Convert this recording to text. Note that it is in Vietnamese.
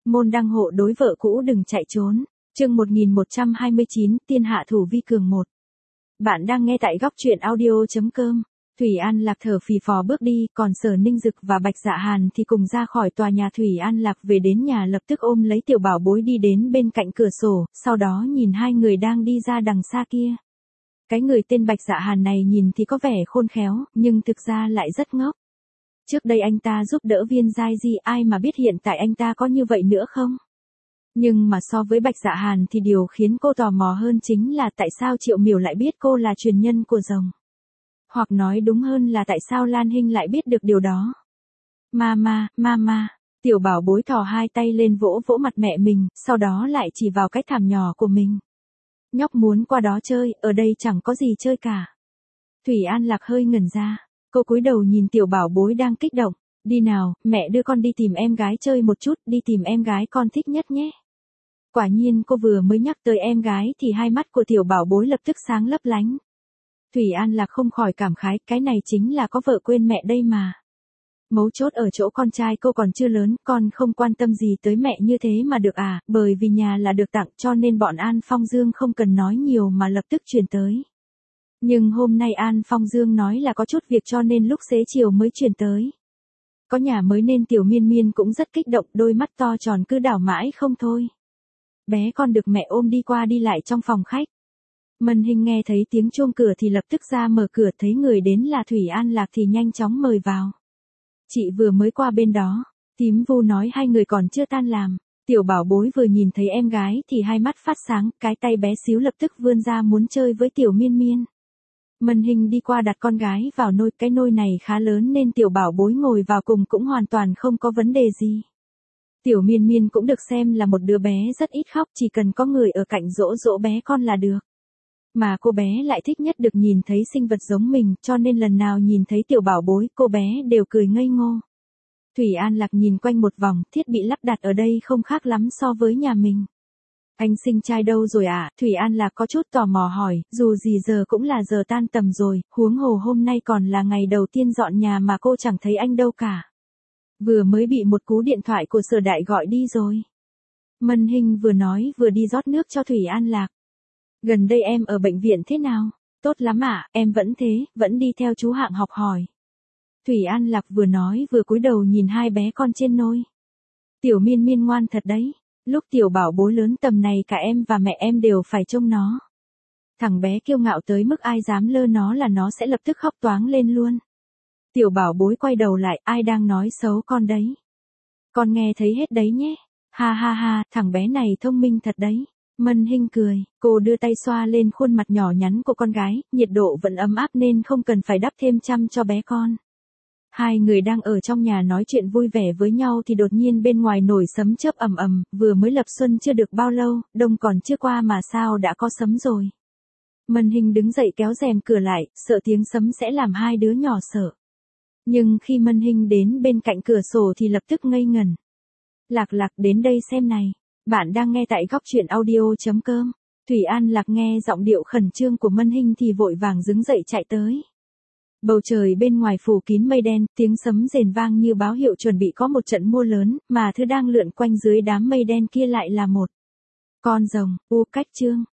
Môn đăng hộ đối vợ cũ đừng chạy trốn. Chương 1129, Tiên hạ thủ vi cường 1. Bạn đang nghe tại góc truyện audio.com. Thủy An Lạc thở phì phò bước đi, còn Sở Ninh Dực và Bạch Dạ Hàn thì cùng ra khỏi tòa nhà. Thủy An Lạc về đến nhà lập tức ôm lấy tiểu bảo bối đi đến bên cạnh cửa sổ, sau đó nhìn hai người đang đi ra đằng xa kia. Cái người tên Bạch Dạ Hàn này nhìn thì có vẻ khôn khéo, nhưng thực ra lại rất ngốc. Trước đây anh ta giúp đỡ Viên Giai Di, ai mà biết hiện tại anh ta có như vậy nữa không? Nhưng mà so với Bạch Dạ Hàn thì điều khiến cô tò mò hơn chính là tại sao Triệu Miểu lại biết cô là truyền nhân của rồng. Hoặc nói đúng hơn là tại sao Lan Hinh lại biết được điều đó. Mama, tiểu bảo bối thò hai tay lên vỗ vỗ mặt mẹ mình, sau đó lại chỉ vào cái thảm nhỏ của mình. Nhóc muốn qua đó chơi, ở đây chẳng có gì chơi cả. Thủy An Lạc hơi ngẩn ra, cô cúi đầu nhìn tiểu bảo bối đang kích động. Đi nào, mẹ đưa con đi tìm em gái chơi một chút, đi tìm em gái con thích nhất nhé. Quả nhiên cô vừa mới nhắc tới em gái thì hai mắt của tiểu bảo bối lập tức sáng lấp lánh. Thủy An Lạc không khỏi cảm khái, cái này chính là có vợ quên mẹ đây mà. Mấu chốt ở chỗ con trai cô còn chưa lớn, con không quan tâm gì tới mẹ như thế mà được à, bởi vì nhà là được tặng cho nên bọn An Phong Dương không cần nói nhiều mà lập tức chuyển tới. Nhưng hôm nay An Phong Dương nói là có chút việc cho nên lúc xế chiều mới chuyển tới. Có nhà mới nên tiểu Miên Miên cũng rất kích động, đôi mắt to tròn cứ đảo mãi không thôi. Bé con được mẹ ôm đi qua đi lại trong phòng khách. Mân Hinh nghe thấy tiếng chuông cửa thì lập tức ra mở cửa, thấy người đến là Thủy An Lạc thì nhanh chóng mời vào. Chị vừa mới qua bên đó, Tím Vu nói hai người còn chưa tan làm. Tiểu bảo bối vừa nhìn thấy em gái thì hai mắt phát sáng, cái tay bé xíu lập tức vươn ra muốn chơi với tiểu Miên Miên. Mân Hinh đi qua đặt con gái vào nôi, cái nôi này khá lớn nên tiểu bảo bối ngồi vào cùng cũng hoàn toàn không có vấn đề gì. Tiểu Miên Miên cũng được xem là một đứa bé rất ít khóc, chỉ cần có người ở cạnh dỗ dỗ bé con là được. Mà cô bé lại thích nhất được nhìn thấy sinh vật giống mình, cho nên lần nào nhìn thấy tiểu bảo bối, cô bé đều cười ngây ngô. Thủy An Lạc nhìn quanh một vòng, thiết bị lắp đặt ở đây không khác lắm so với nhà mình. Anh sinh trai đâu rồi ạ? Thủy An Lạc có chút tò mò hỏi, dù gì giờ cũng là giờ tan tầm rồi, huống hồ hôm nay còn là ngày đầu tiên dọn nhà mà cô chẳng thấy anh đâu cả. Vừa mới bị một cú điện thoại của Sở Đại gọi đi rồi. Mân Hinh vừa nói vừa đi rót nước cho Thủy An Lạc. Gần đây em ở bệnh viện thế nào? Tốt lắm ạ, em vẫn thế, vẫn đi theo chú Hạng học hỏi. Thủy An Lạc vừa nói vừa cúi đầu nhìn hai bé con trên nôi. Tiểu Miên Miên ngoan thật đấy. Lúc tiểu bảo bối lớn tầm này cả em và mẹ em đều phải trông nó. Thằng bé kiêu ngạo tới mức ai dám lơ nó là nó sẽ lập tức khóc toáng lên luôn. Tiểu bảo bối quay đầu lại, ai đang nói xấu con đấy? Con nghe thấy hết đấy nhé. Ha, thằng bé này thông minh thật đấy. Mân Hinh cười, cô đưa tay xoa lên khuôn mặt nhỏ nhắn của con gái, nhiệt độ vẫn ấm áp nên không cần phải đắp thêm chăm cho bé con. Hai người đang ở trong nhà nói chuyện vui vẻ với nhau thì đột nhiên bên ngoài nổi sấm chớp ầm ầm, vừa mới lập xuân chưa được bao lâu, đông còn chưa qua mà sao đã có sấm rồi. Mân Hinh đứng dậy kéo rèm cửa lại, sợ tiếng sấm sẽ làm hai đứa nhỏ sợ. Nhưng khi Mân Hinh đến bên cạnh cửa sổ thì lập tức ngây ngẩn. Lạc đến đây xem này. Bạn đang nghe tại góc truyện audio.com. Thủy An Lạc nghe giọng điệu khẩn trương của Mân Hinh thì vội vàng đứng dậy chạy tới. Bầu trời bên ngoài phủ kín mây đen, tiếng sấm rền vang như báo hiệu chuẩn bị có một trận mưa lớn, mà thứ đang lượn quanh dưới đám mây đen kia lại là một con rồng. Cách chương